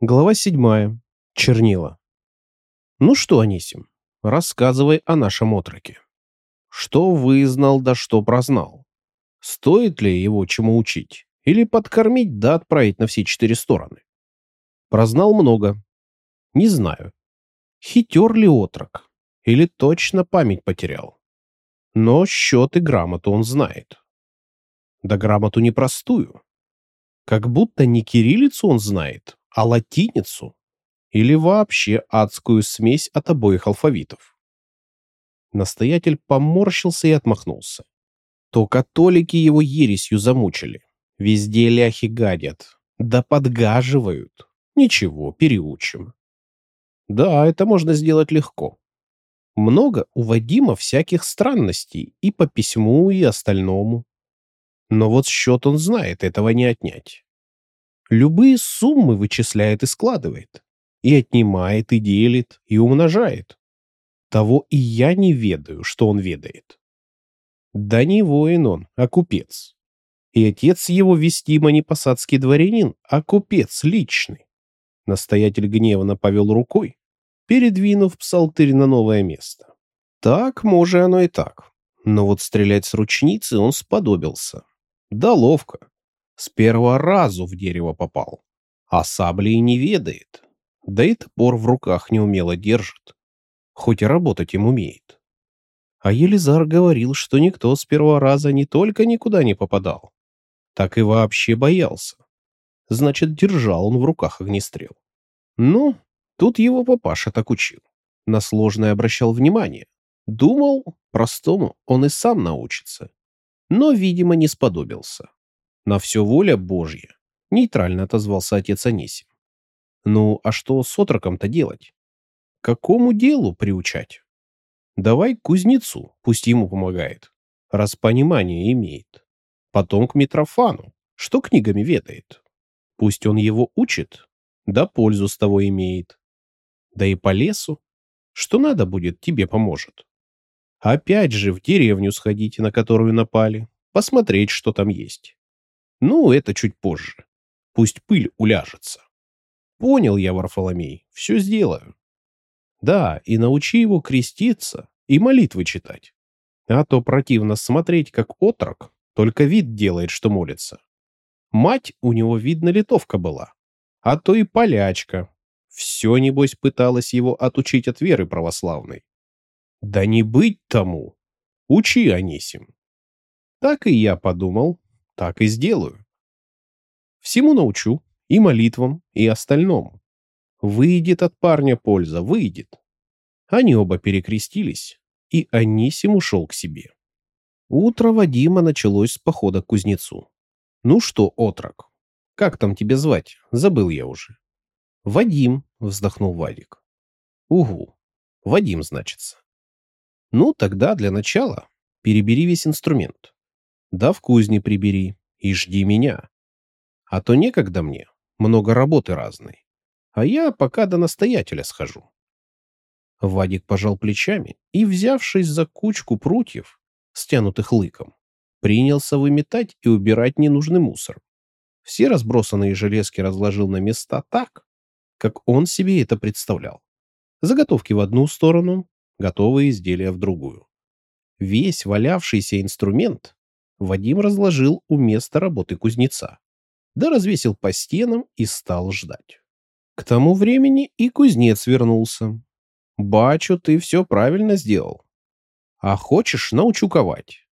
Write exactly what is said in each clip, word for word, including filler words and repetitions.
Глава седьмая. Чернила. Ну что, Анисим, рассказывай о нашем отроке. Что вызнал, да что прознал? Стоит ли его чему учить? Или подкормить, да отправить на все четыре стороны? Прознал много. Не знаю, хитер ли отрок, или точно память потерял. Но счет и грамоту он знает. Да грамоту непростую. Как будто не кириллицу он знает, а латиницу. Или вообще адскую смесь от обоих алфавитов. Настоятель поморщился и отмахнулся. То католики его ересью замучили. Везде ляхи гадят. Да подгаживают. Ничего, переучим. Да, это можно сделать легко. Много у Вадима всяких странностей и по письму, и остальному. Но вот счет он знает, этого не отнять. Любые суммы вычисляет и складывает. И отнимает, и делит, и умножает. Того и я не ведаю, что он ведает. Да не воин он, а купец. И отец его вестимо не посадский дворянин, а купец личный. Настоятель гневно повел рукой, передвинув псалтырь на новое место. Так, может, оно и так. Но вот стрелять с ручницы он сподобился. Да ловко. С первого разу в дерево попал. А сабли и не ведает. Да и топор в руках неумело держит. Хоть и работать им умеет. А Елизар говорил, что никто с первого раза не только никуда не попадал, так и вообще боялся. Значит, держал он в руках огнестрел. Ну, тут его папаша так учил. На сложное обращал внимание. Думал, простому он и сам научится. Но, видимо, не сподобился. На все воля Божья, нейтрально отозвался отец Анисим. Ну, а что с отроком-то делать? Какому делу приучать? Давай к кузнецу, пусть ему помогает, раз понимание имеет. Потом к Митрофану, что книгами ведает. Пусть он его учит, да пользу с того имеет. Да и по лесу, что надо будет, тебе поможет. Опять же в деревню сходите, на которую напали, посмотреть, что там есть. Ну, это чуть позже. Пусть пыль уляжется. Понял я, Варфоломей, все сделаю. Да, и научи его креститься и молитвы читать. А то противно смотреть, как отрок только вид делает, что молится. Мать у него, видно, литовка была, а то и полячка. Все, небось, пыталась его отучить от веры православной. Да не быть тому. Учи, Анисим. Так и я подумал, так и сделаю. Всему научу, и молитвам, и остальному. Выйдет от парня польза, выйдет. Они оба перекрестились, и Анисим ушел к себе. Утро Вадима началось с похода к кузнецу. Ну что, отрок, как там тебя звать? Забыл я уже. Вадим, вздохнул Вадик. Угу, Вадим, значится. Ну, тогда для начала перебери весь инструмент. Да в кузне прибери и жди меня. А то некогда мне, много работы разной. А я пока до настоятеля схожу. Вадик пожал плечами и, взявшись за кучку прутьев, стянутых лыком, принялся выметать и убирать ненужный мусор. Все разбросанные железки разложил на места так, как он себе это представлял. Заготовки в одну сторону, готовые изделия в другую. Весь валявшийся инструмент Вадим разложил у места работы кузнеца, да развесил по стенам и стал ждать. К тому времени и кузнец вернулся. «Бачу, ты все правильно сделал. А хочешь, научу ковать.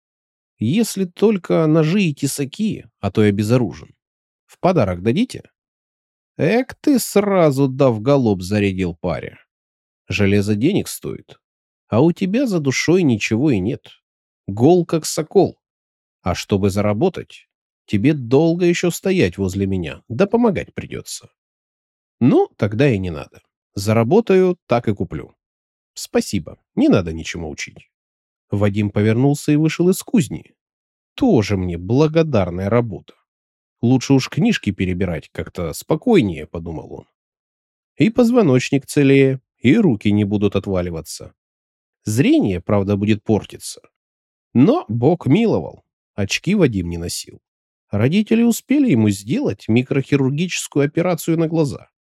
Если только ножи и тесаки, а то я безоружен. В подарок дадите?» Эк ты сразу дав галоп зарядил паря. Железо денег стоит, а у тебя за душой ничего и нет. Гол как сокол. А чтобы заработать, тебе долго еще стоять возле меня, да помогать придется. Ну, тогда и не надо. Заработаю, так и куплю. Спасибо, не надо ничему учить. Вадим повернулся и вышел из кузни. Тоже мне благодарная работа. Лучше уж книжки перебирать как-то спокойнее, подумал он. И позвоночник целее, и руки не будут отваливаться. Зрение, правда, будет портиться. Но Бог миловал. Очки Вадим не носил. Родители успели ему сделать микрохирургическую операцию на глаза.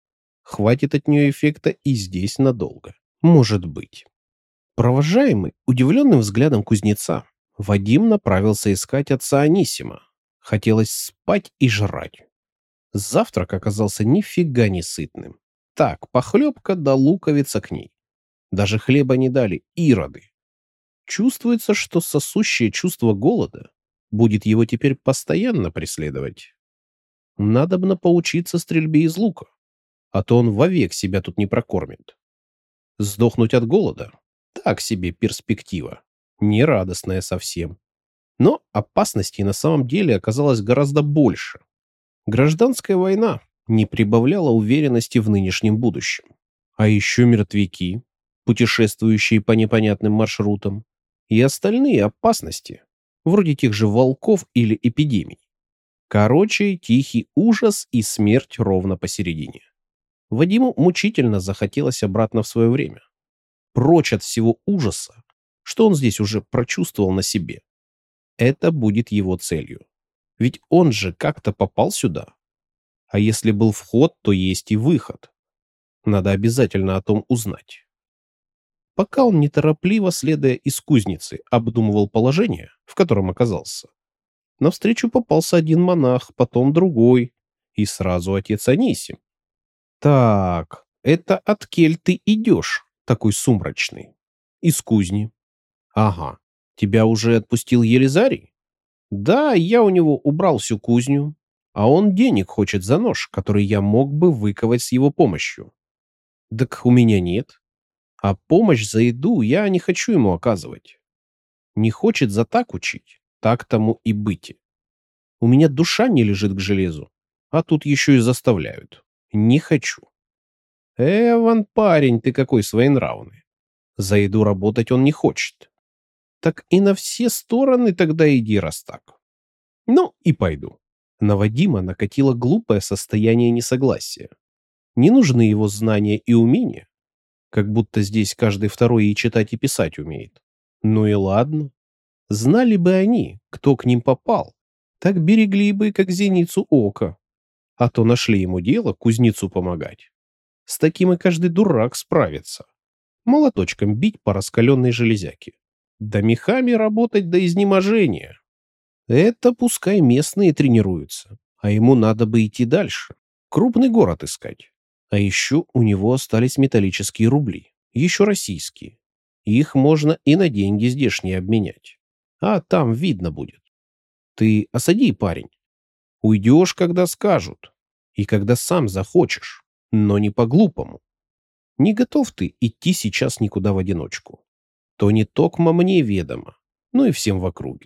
Хватит от нее эффекта и здесь надолго. Может быть. Провожаемый удивленным взглядом кузнеца, Вадим направился искать отца Анисима. Хотелось спать и жрать. Завтрак оказался нифига не сытным. Так, похлебка да луковица к ней. Даже хлеба не дали, ироды. Чувствуется, что сосущее чувство голода будет его теперь постоянно преследовать. Надобно поучиться стрельбе из лука, а то он вовек себя тут не прокормит. Сдохнуть от голода — так себе перспектива, нерадостная совсем. Но опасностей на самом деле оказалось гораздо больше. Гражданская война не прибавляла уверенности в нынешнем будущем. А еще мертвяки, путешествующие по непонятным маршрутам, и остальные опасности, вроде тех же волков или эпидемий. Короче, тихий ужас и смерть ровно посередине. Вадиму мучительно захотелось обратно в свое время. Прочь от всего ужаса, что он здесь уже прочувствовал на себе. Это будет его целью. Ведь он же как-то попал сюда. А если был вход, то есть и выход. Надо обязательно о том узнать. Пока он неторопливо, следуя из кузницы, обдумывал положение, в котором оказался, навстречу попался один монах, потом другой, и сразу отец Анисим. Так, это от кель ты идешь, такой сумрачный? Из кузни. Ага, тебя уже отпустил Елизарий? Да, я у него убрал всю кузню, а он денег хочет за нож, который я мог бы выковать с его помощью. Так у меня нет. А помощь за еду я не хочу ему оказывать. Не хочет за так учить, так тому и быть. У меня душа не лежит к железу, а тут еще и заставляют. Не хочу. Эван, парень, ты какой своенравный. За еду работать он не хочет. Так и на все стороны тогда иди, раз так. Ну, и пойду. На Вадима накатило глупое состояние несогласия. Не нужны его знания и умения, как будто здесь каждый второй и читать, и писать умеет. Ну и ладно. Знали бы они, кто к ним попал, так берегли бы, как зеницу ока. А то нашли ему дело кузнецу помогать. С таким и каждый дурак справится. Молоточком бить по раскаленной железяке. Да мехами работать до изнеможения. Это пускай местные тренируются, а ему надо бы идти дальше. Крупный город искать. А еще у него остались металлические рубли, еще российские. Их можно и на деньги здешние обменять. А там видно будет. Ты осади, парень. Уйдешь, когда скажут. И когда сам захочешь. Но не по-глупому. Не готов ты идти сейчас никуда в одиночку. То не токмо мне ведомо, но и всем в округе.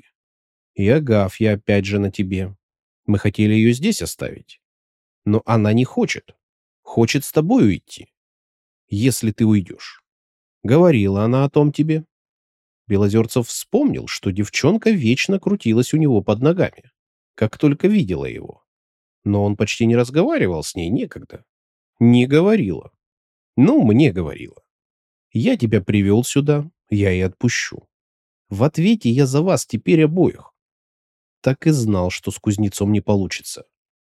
И Агафья опять же на тебе. Мы хотели ее здесь оставить. Но она не хочет. Хочет с тобой уйти. Если ты уйдешь. Говорила она о том тебе. Белозерцев вспомнил, что девчонка вечно крутилась у него под ногами, как только видела его. Но он почти не разговаривал с ней некогда. Не говорила. Ну, мне говорила. Я тебя привел сюда, я и отпущу. В ответе я за вас теперь обоих. Так и знал, что с кузнецом не получится.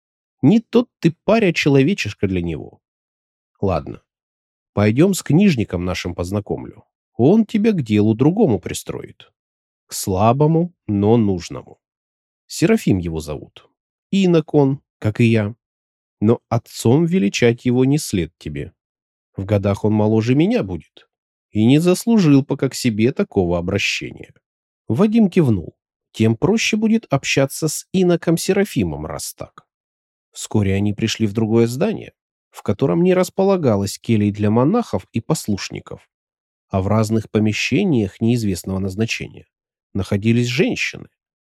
Не тот ты паря человечишка для него. Ладно, пойдем с книжником нашим познакомлю. Он тебя к делу другому пристроит. К слабому, но нужному. Серафим его зовут. Инок он, как и я. Но отцом величать его не след тебе. В годах он моложе меня будет. И не заслужил пока к себе такого обращения. Вадим кивнул. Тем проще будет общаться с иноком Серафимом, раз так. Вскоре они пришли в другое здание, в котором не располагалось келей для монахов и послушников, а в разных помещениях неизвестного назначения находились женщины.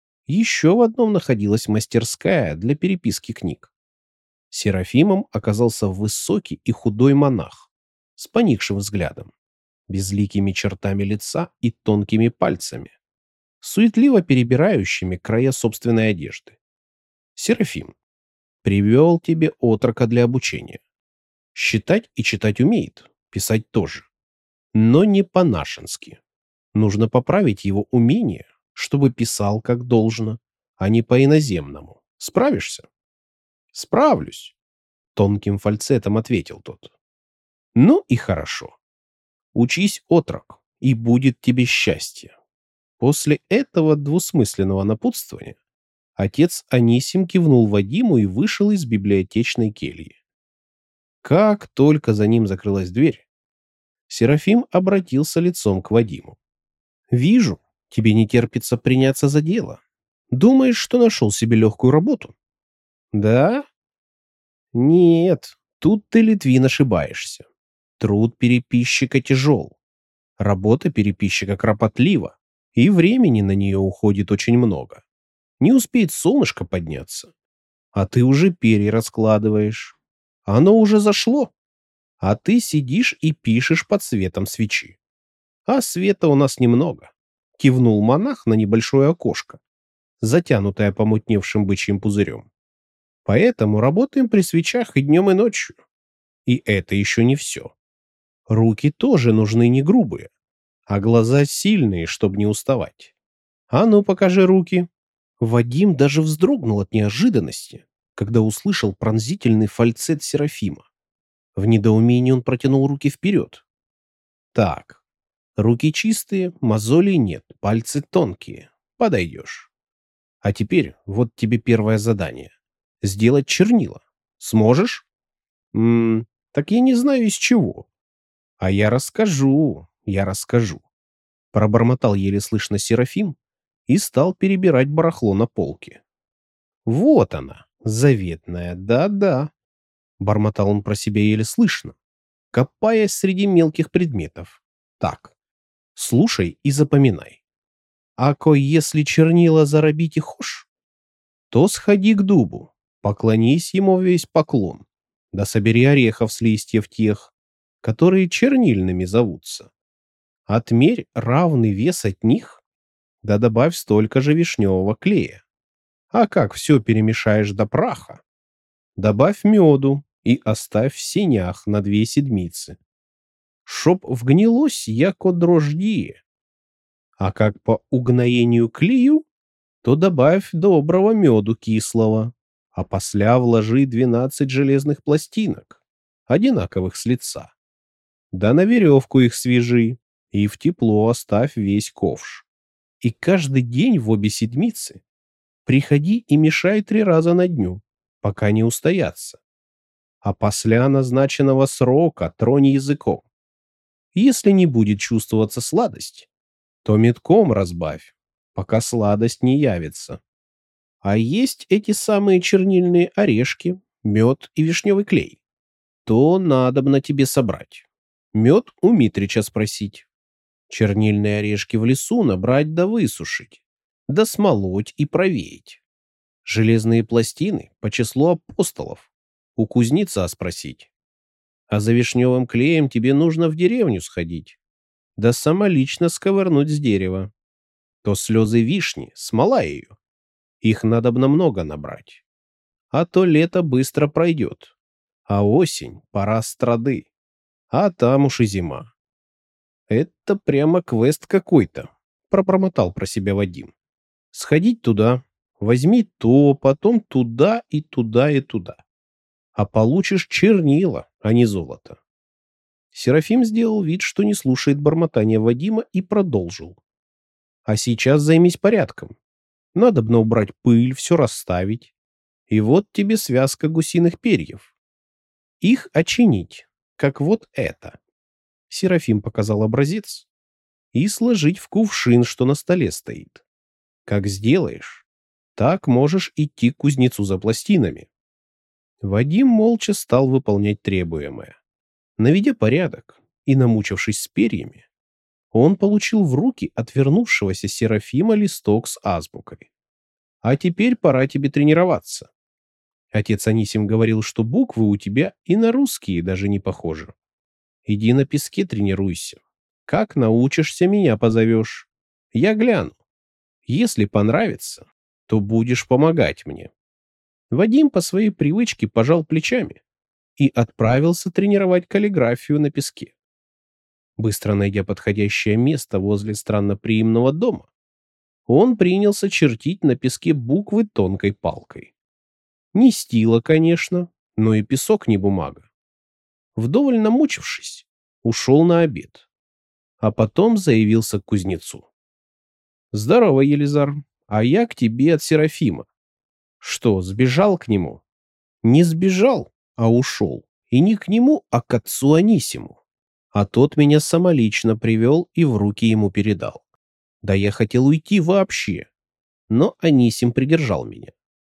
Еще в одном находилась мастерская для переписки книг. Серафимом оказался высокий и худой монах с поникшим взглядом, безликими чертами лица и тонкими пальцами, суетливо перебирающими края собственной одежды. Серафим, привел тебе отрока для обучения. Считать и читать умеет, писать тоже. Но не по-нашенски. Нужно поправить его умение, чтобы писал как должно, а не по-иноземному. Справишься? Справлюсь, тонким фальцетом ответил тот. Ну и хорошо. Учись, отрок, и будет тебе счастье. После этого двусмысленного напутствования отец Анисим кивнул Вадиму и вышел из библиотечной кельи. Как только за ним закрылась дверь, Серафим обратился лицом к Вадиму. «Вижу, тебе не терпится приняться за дело. Думаешь, что нашел себе легкую работу?» «Да? Нет, тут ты, Литвин, ошибаешься. Труд переписчика тяжел, работа переписчика кропотлива, и времени на нее уходит очень много. Не успеет солнышко подняться, а ты уже перья раскладываешь. Оно уже зашло, а ты сидишь и пишешь под светом свечи. А света у нас немного», — кивнул монах на небольшое окошко, затянутое помутневшим бычьим пузырем. «Поэтому работаем при свечах и днем, и ночью. И это еще не все. Руки тоже нужны не грубые, а глаза сильные, чтобы не уставать. А ну, покажи руки». Вадим даже вздрогнул от неожиданности, когда услышал пронзительный фальцет Серафима. В недоумении он протянул руки вперед. «Так, руки чистые, мозолей нет, пальцы тонкие. Подойдешь. А теперь вот тебе первое задание. Сделать чернила. Сможешь?» «Ммм, так я не знаю из чего». «А я расскажу, я расскажу», — пробормотал еле слышно Серафим и стал перебирать барахло на полке. «Вот она, заветная, да-да», — бормотал он про себя еле слышно, копаясь среди мелких предметов. «Так, слушай и запоминай. Ако если чернила заробить и хошь, то сходи к дубу, поклонись ему весь поклон, да собери орехов с листьев тех, которые чернильными зовутся. Отмерь равный вес от них, да добавь столько же вишневого клея. А как все перемешаешь до праха, добавь меду и оставь в сенях на две седмицы, чтоб вгнилось, яко дрождие. А как по угноению клею, то добавь доброго меду кислого, а после вложи двенадцать железных пластинок, одинаковых с лица. Да на веревку их свяжи, и в тепло оставь весь ковш. И каждый день в обе седмицы приходи и мешай три раза на дню, пока не устоятся. А после назначенного срока тронь языком. Если не будет чувствоваться сладость, то метком разбавь, пока сладость не явится. А есть эти самые чернильные орешки, мед и вишневый клей, то надобно тебе собрать. Мед у Митрича спросить. Чернильные орешки в лесу набрать да высушить, да смолоть и провеять. Железные пластины по числу апостолов у кузнеца спросить. А за вишневым клеем тебе нужно в деревню сходить, да самолично сковырнуть с дерева. То слезы вишни, смола ее. Их надобно много набрать. А то лето быстро пройдет, а осень — пора страды, а там уж и зима. Это прямо квест какой-то, пробормотал про себя Вадим. Сходить туда, возьми то, потом туда и туда и туда. А получишь чернила, а не золото. Серафим сделал вид, что не слушает бормотания Вадима, и продолжил. А сейчас займись порядком. Надобно убрать пыль, все расставить. И вот тебе связка гусиных перьев. Их очинить, как вот это. Серафим показал образец. И сложить в кувшин, что на столе стоит. Как сделаешь, так можешь идти к кузнецу за пластинами. Вадим молча стал выполнять требуемое. Наведя порядок и намучившись с перьями, он получил в руки отвернувшегося Серафима листок с азбукой. «А теперь пора тебе тренироваться. Отец Анисим говорил, что буквы у тебя и на русские даже не похожи. Иди на песке тренируйся. Как научишься, меня позовешь. Я гляну. Если понравится, то будешь помогать мне». Вадим по своей привычке пожал плечами и отправился тренировать каллиграфию на песке. Быстро найдя подходящее место возле странноприимного дома, он принялся чертить на песке буквы тонкой палкой. Не стила, конечно, но и песок не бумага. Вдоволь намучившись, ушел на обед, а потом заявился к кузнецу. «Здорово, Елизар, а я к тебе от Серафима». «Что, сбежал к нему?» «Не сбежал, а ушел. И не к нему, а к отцу Анисиму. А тот меня самолично привел и в руки ему передал. Да я хотел уйти вообще, но Анисим придержал меня.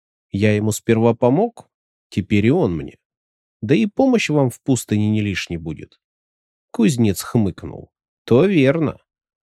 Я ему сперва помог, теперь и он мне. Да и помощь вам в пустыне не лишней будет». Кузнец хмыкнул. «То верно.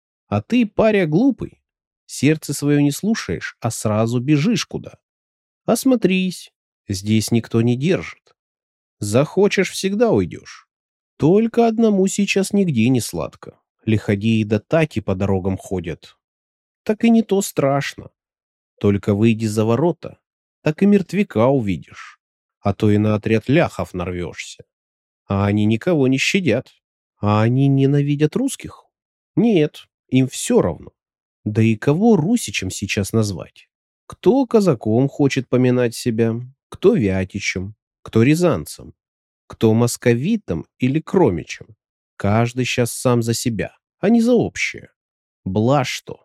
А ты, паря, глупый. Сердце свое не слушаешь, а сразу бежишь куда. Осмотрись, здесь никто не держит. Захочешь, всегда уйдешь. Только одному сейчас нигде не сладко. Лиходеи да таки по дорогам ходят. Так и не то страшно. Только выйди за ворота, так и мертвяка увидишь. А то и на отряд ляхов нарвешься. А они никого не щадят. А они ненавидят русских? Нет, им все равно. Да и кого русичем сейчас назвать? Кто казаком хочет поминать себя, кто вятичем, кто рязанцем, кто московитом или кромичем. Каждый сейчас сам за себя, а не за общее. Блажь что.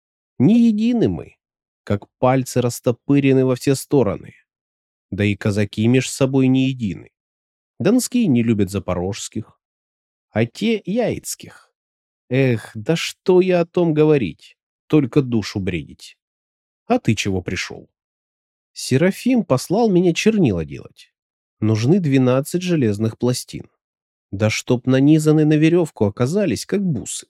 Не едины мы, как пальцы растопырены во все стороны. Да и казаки меж собой не едины. Донские не любят запорожских, а те яицких. Эх, да что я о том говорить, только душу бредить. А ты чего пришел? Серафим послал меня чернила делать. Нужны двенадцать железных пластин. Да чтоб нанизаны на веревку оказались, как бусы.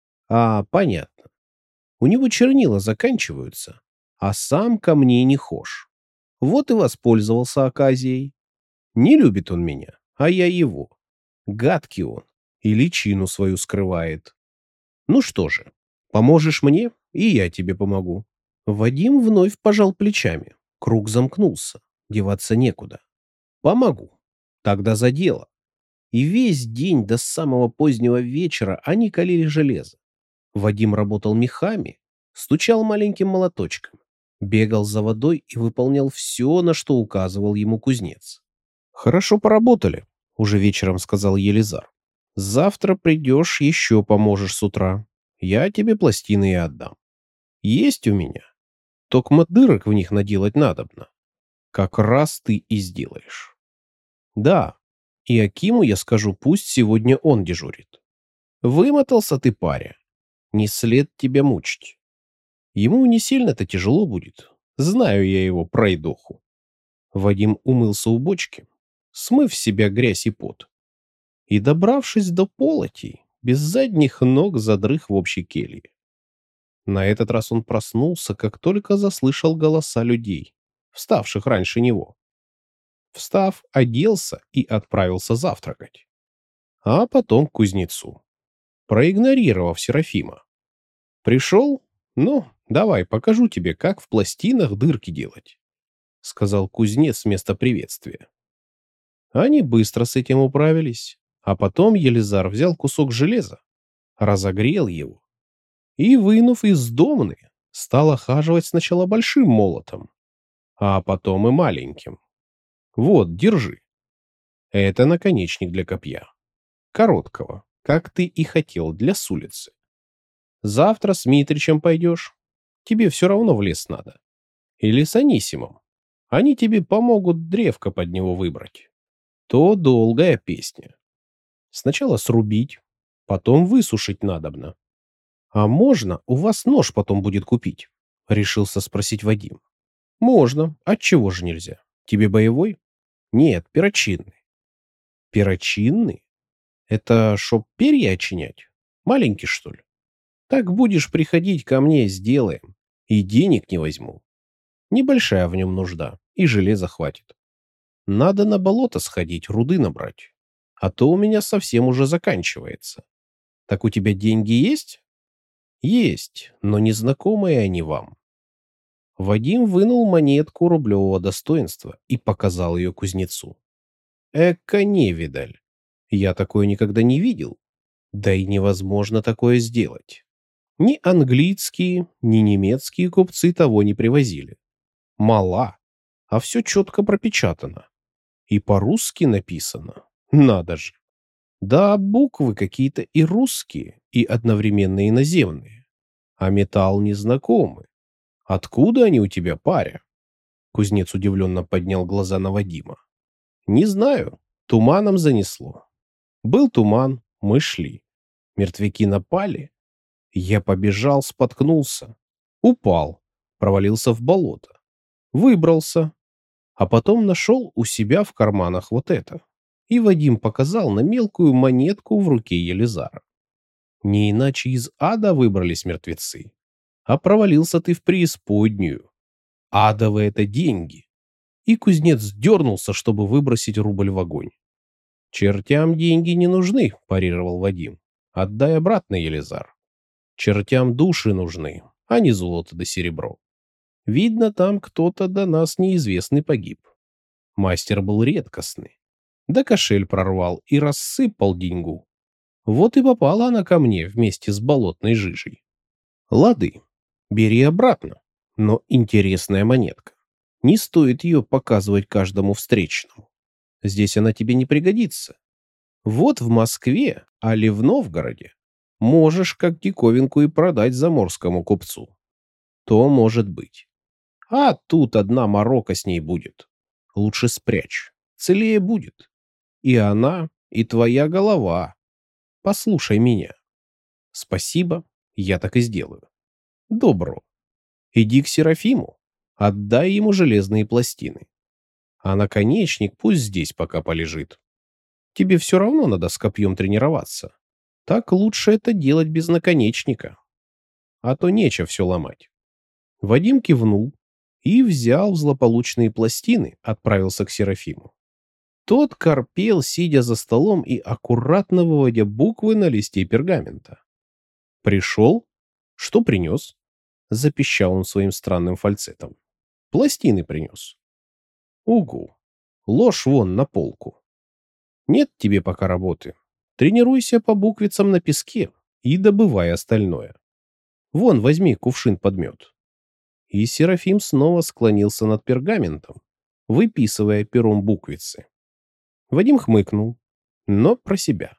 А, понятно. У него чернила заканчиваются, а сам ко мне не хошь. Вот и воспользовался оказией. Не любит он меня, а я его. Гадкий он, и личину свою скрывает. Ну что же, поможешь мне, и я тебе помогу. Вадим вновь пожал плечами. Круг замкнулся, деваться некуда. Помогу. Тогда за дело. И весь день до самого позднего вечера они калили железо. Вадим работал мехами, стучал маленьким молоточком, бегал за водой и выполнял все, на что указывал ему кузнец. «Хорошо поработали», — уже вечером сказал Елизар. «Завтра придешь, еще поможешь с утра. Я тебе пластины и отдам. Есть у меня. Токмо дырок в них наделать надобно. Как раз ты и сделаешь». «Да, и Акиму я скажу, пусть сегодня он дежурит. Вымотался ты, паря. Не след тебя мучить. Ему не сильно-то тяжело будет. Знаю я его пройдоху». Вадим умылся у бочки, смыв с себя грязь и пот. И, добравшись до полотей, без задних ног задрых в общей келье. На этот раз он проснулся, как только заслышал голоса людей, вставших раньше него. Встав, оделся и отправился завтракать. А потом к кузнецу, проигнорировав Серафима. «Пришел? Ну, давай, покажу тебе, как в пластинах дырки делать», — сказал кузнец вместо приветствия. Они быстро с этим управились, а потом Елизар взял кусок железа, разогрел его и, вынув из домны, стал охаживать сначала большим молотом, а потом и маленьким. «Вот, держи. Это наконечник для копья. Короткого, как ты и хотел, для с улицы. Завтра с Митричем пойдешь. Тебе все равно в лес надо. Или с Анисимом. Они тебе помогут древко под него выбрать. То долгая песня. Сначала срубить, потом высушить надобно. А можно у вас нож потом будет купить?» — решился спросить Вадим. «Можно. Отчего же нельзя? Тебе боевой?» «Нет, перочинный». «Перочинный? Это чтоб перья очинять? Маленький, что ли? Так будешь приходить ко мне, сделаем. И денег не возьму. Небольшая в нем нужда, и железа хватит. Надо на болото сходить, руды набрать. А то у меня совсем уже заканчивается. Так у тебя деньги есть?» «Есть, но незнакомые они вам». Вадим вынул монетку рублевого достоинства и показал ее кузнецу. «Эка невидаль. Я такое никогда не видел. Да и невозможно такое сделать. Ни английские, ни немецкие купцы того не привозили. Мала, а все четко пропечатано. И по-русски написано. Надо же. Да, буквы какие-то и русские, и одновременно иноземные. А металл незнакомый. Откуда они у тебя, паря? Кузнец удивленно поднял глаза на Вадима. Не знаю, туманом занесло. Был туман, мы шли. Мертвяки напали. Я побежал, споткнулся. Упал, провалился в болото. Выбрался, а потом нашел у себя в карманах вот это. И Вадим показал на мелкую монетку в руке Елизара. Не иначе из ада выбрались мертвецы. А провалился ты в преисподнюю. Адовые это деньги. И кузнец дернулся, чтобы выбросить рубль в огонь. «Чертям деньги не нужны», — парировал Вадим. «Отдай обратно, Елизар. Чертям души нужны, а не золото да серебро. Видно, там кто-то до нас неизвестный погиб. Мастер был редкостный. Да кошель прорвал и рассыпал деньгу. Вот и попала она ко мне вместе с болотной жижей. Лады, бери обратно, но интересная монетка. Не стоит ее показывать каждому встречному. Здесь она тебе не пригодится. Вот в Москве, али в Новгороде можешь как диковинку и продать заморскому купцу. То может быть. А тут одна морока с ней будет. Лучше спрячь. Целее будет. И она, и твоя голова. Послушай меня. Спасибо, я так и сделаю. Добро. Иди к Серафиму. Отдай ему железные пластины. А наконечник пусть здесь пока полежит. Тебе все равно надо с копьем тренироваться. Так лучше это делать без наконечника. А то нечего все ломать. Вадим кивнул и взял злополучные пластины, отправился к Серафиму. Тот корпел, сидя за столом и аккуратно выводя буквы на листе пергамента. «Пришел? Что принес?» — запищал он своим странным фальцетом. «Пластины принес». «Угу. Ложь вон на полку. Нет тебе пока работы. Тренируйся по буквицам на песке и добывай остальное. Вон, возьми кувшин под мед». И Серафим снова склонился над пергаментом, выписывая пером буквицы. Вадим хмыкнул, но про себя.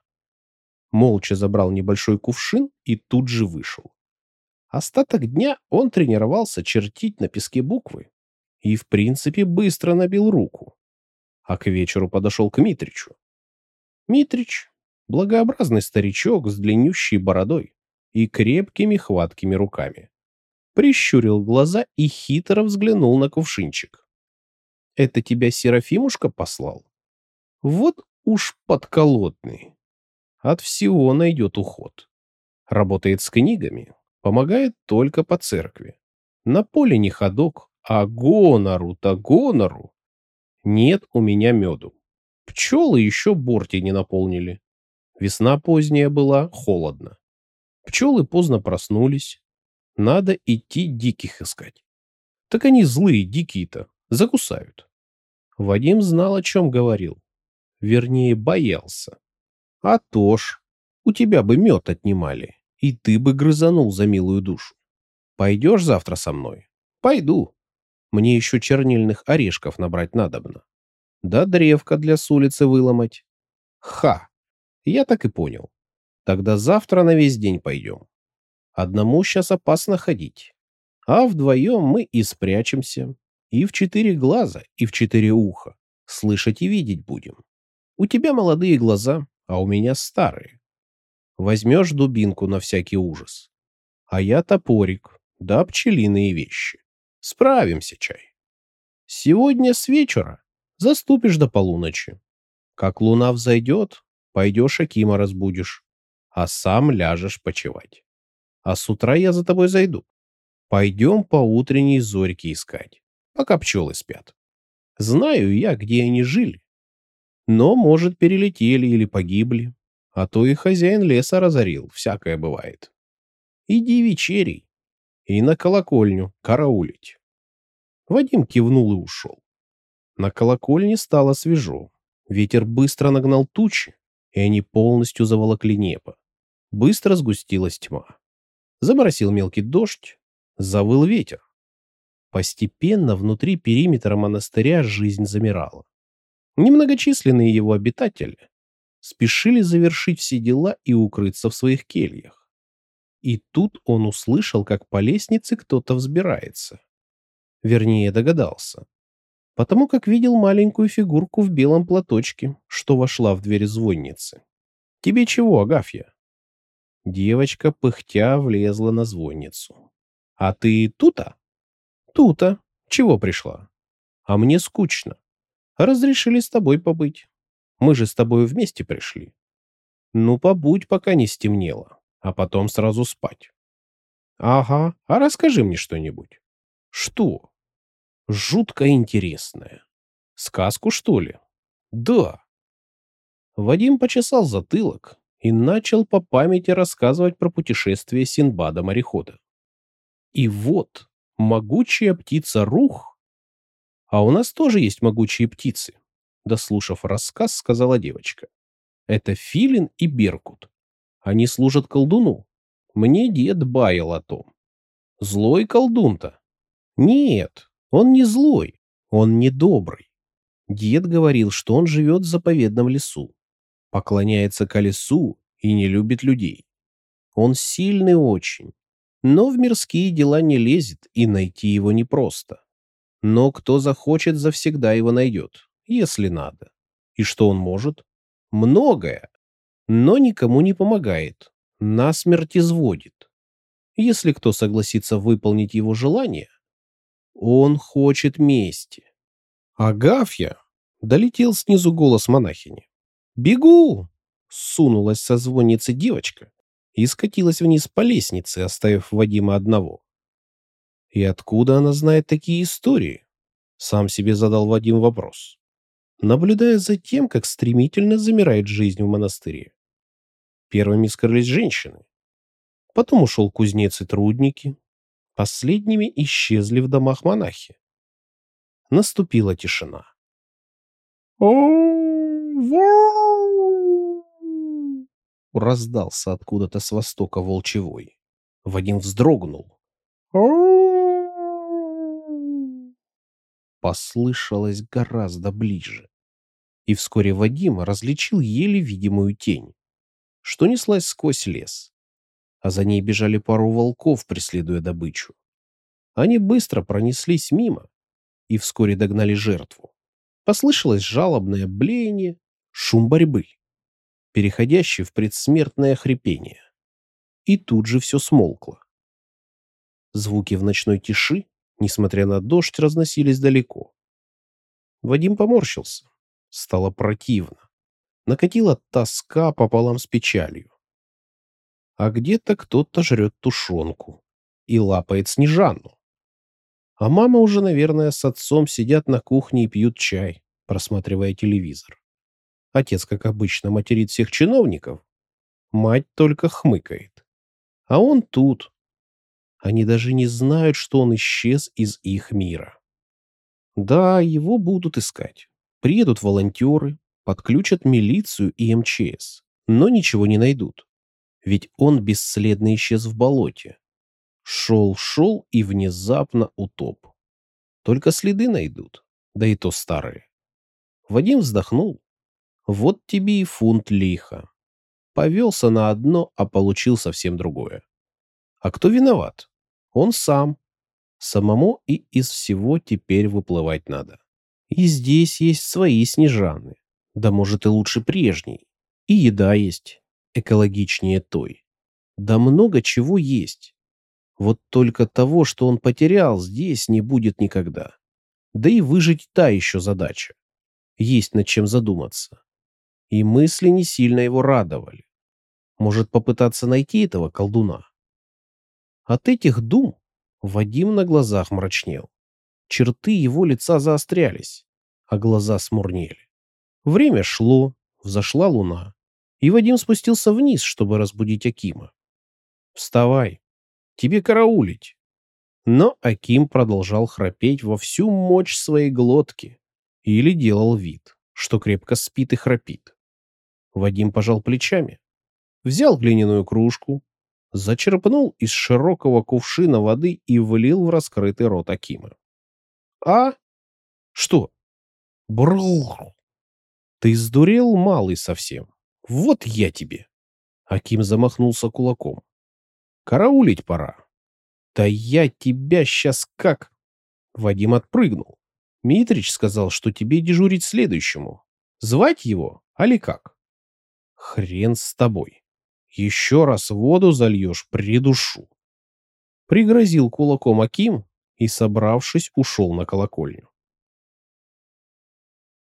Молча забрал небольшой кувшин и тут же вышел. Остаток дня он тренировался чертить на песке буквы и, в принципе, быстро набил руку. А к вечеру подошел к Митричу. Митрич — благообразный старичок с длиннющей бородой и крепкими хваткими руками. Прищурил глаза и хитро взглянул на кувшинчик. «Это тебя Серафимушка послал? Вот уж подколотный. От всего найдет уход. Работает с книгами, помогает только по церкви. На поле не ходок, а гонору-то гонору. Нет у меня меду. Пчелы еще борти не наполнили. Весна поздняя была, холодно. Пчелы поздно проснулись. Надо идти диких искать. Так они злые, дикие-то, закусают». Вадим знал, о чем говорил. Вернее, боялся. А то ж, у тебя бы мед отнимали, и ты бы грызанул за милую душу. Пойдешь завтра со мной? Пойду. Мне еще чернильных орешков набрать надобно. Да древко для с улицы выломать. Ха! Я так и понял. Тогда завтра на весь день пойдем. Одному сейчас опасно ходить. А вдвоем мы и спрячемся. И в четыре глаза, и в четыре уха. Слышать и видеть будем. У тебя молодые глаза, а у меня старые. Возьмешь дубинку на всякий ужас. А я топорик, да пчелиные вещи. Справимся, чай. Сегодня с вечера заступишь до полуночи. Как луна взойдет, пойдешь Акима разбудишь, а сам ляжешь почевать. А с утра я за тобой зайду. Пойдем по утренней зорьке искать, пока пчелы спят. Знаю я, где они жили. Но, может, перелетели или погибли. А то и хозяин леса разорил, всякое бывает. Иди вечерей и на колокольню караулить. Вадим кивнул и ушел. На колокольне стало свежо. Ветер быстро нагнал тучи, и они полностью заволокли небо. Быстро сгустилась тьма. Заморосил мелкий дождь, завыл ветер. Постепенно внутри периметра монастыря жизнь замирала. Немногочисленные его обитатели спешили завершить все дела и укрыться в своих кельях. И тут он услышал, как по лестнице кто-то взбирается. Вернее, догадался, потому как видел маленькую фигурку в белом платочке, что вошла в дверь звонницы. «Тебе чего, Агафья?» Девочка, пыхтя, влезла на звонницу. «А ты тута?» «Тута. Чего пришла?» «А мне скучно. Разрешили с тобой побыть. Мы же с тобой вместе пришли. Ну, побудь, пока не стемнело, а потом сразу спать». «Ага, а расскажи мне что-нибудь». «Что?» «Жутко интересное. Сказку, что ли?» «Да». Вадим почесал затылок и начал по памяти рассказывать про путешествие Синдбада-морехода. И вот могучая птица Рух, а у нас тоже есть могучие птицы, дослушав рассказ, сказала девочка. Это Филин и Беркут. Они служат колдуну. Мне дед баял о том. Злой колдун-то? Нет, он не злой, он не добрый. Дед говорил, что он живет в заповедном лесу, поклоняется колесу и не любит людей. Он сильный очень, но в мирские дела не лезет, и найти его непросто. Но кто захочет, завсегда его найдет, если надо. И что он может? Многое, но никому не помогает, насмерть изводит. Если кто согласится выполнить его желание, он хочет мести. Агафья, долетел снизу голос монахини. «Бегу!» — сунулась со звонницы девочка и скатилась вниз по лестнице, оставив Вадима одного. И откуда она знает такие истории? Сам себе задал Вадим вопрос, наблюдая за тем, как стремительно замирает жизнь в монастыре. Первыми скрылись женщины. Потом ушел кузнец и трудники. Последними исчезли в домах монахи. Наступила тишина. Раздался откуда-то с востока волчий. Вадим вздрогнул. Послышалось гораздо ближе. И вскоре Вадим различил еле видимую тень, что неслась сквозь лес. А за ней бежали пару волков, преследуя добычу. Они быстро пронеслись мимо и вскоре догнали жертву. Послышалось жалобное блеяние, шум борьбы, переходящий в предсмертное хрипение. И тут же все смолкло. Звуки в ночной тиши, несмотря на дождь, разносились далеко. Вадим поморщился. Стало противно. Накатила тоска пополам с печалью. А где-то кто-то жрет тушенку и лапает Снежанну. А мама уже, наверное, с отцом сидят на кухне и пьют чай, просматривая телевизор. Отец, как обычно, материт всех чиновников. Мать только хмыкает. А он тут. Они даже не знают, что он исчез из их мира. Да, его будут искать. Приедут волонтеры, подключат милицию и эм че эс, но ничего не найдут. Ведь он бесследно исчез в болоте. Шел-шел и внезапно утоп. Только следы найдут, да и то старые. Вадим вздохнул. Вот тебе и фунт лиха. Повелся на одно, а получил совсем другое. А кто виноват? Он сам. Самому и из всего теперь выплывать надо. И здесь есть свои Снежаны. Да может и лучше прежней. И еда есть, экологичнее той. Да много чего есть. Вот только того, что он потерял, здесь не будет никогда. Да и выжить та еще задача. Есть над чем задуматься. И мысли не сильно его радовали. Может попытаться найти этого колдуна? От этих дум Вадим на глазах мрачнел. Черты его лица заострялись, а глаза смурнели. Время шло, взошла луна, и Вадим спустился вниз, чтобы разбудить Акима. «Вставай, тебе караулить». Но Аким продолжал храпеть во всю мощь своей глотки или делал вид, что крепко спит и храпит. Вадим пожал плечами, взял глиняную кружку, зачерпнул из широкого кувшина воды и влил в раскрытый рот Акима. «А? Что? Бррр! Ты сдурел, малый, совсем? Вот я тебе. Аким замахнулся кулаком. Караулить пора. Да я тебя сейчас как... Вадим отпрыгнул. Митрич сказал, что тебе дежурить следующему. Звать его, али как? Хрен с тобой. Еще раз воду зальешь, придушу. Пригрозил кулаком Аким и, собравшись, ушел на колокольню.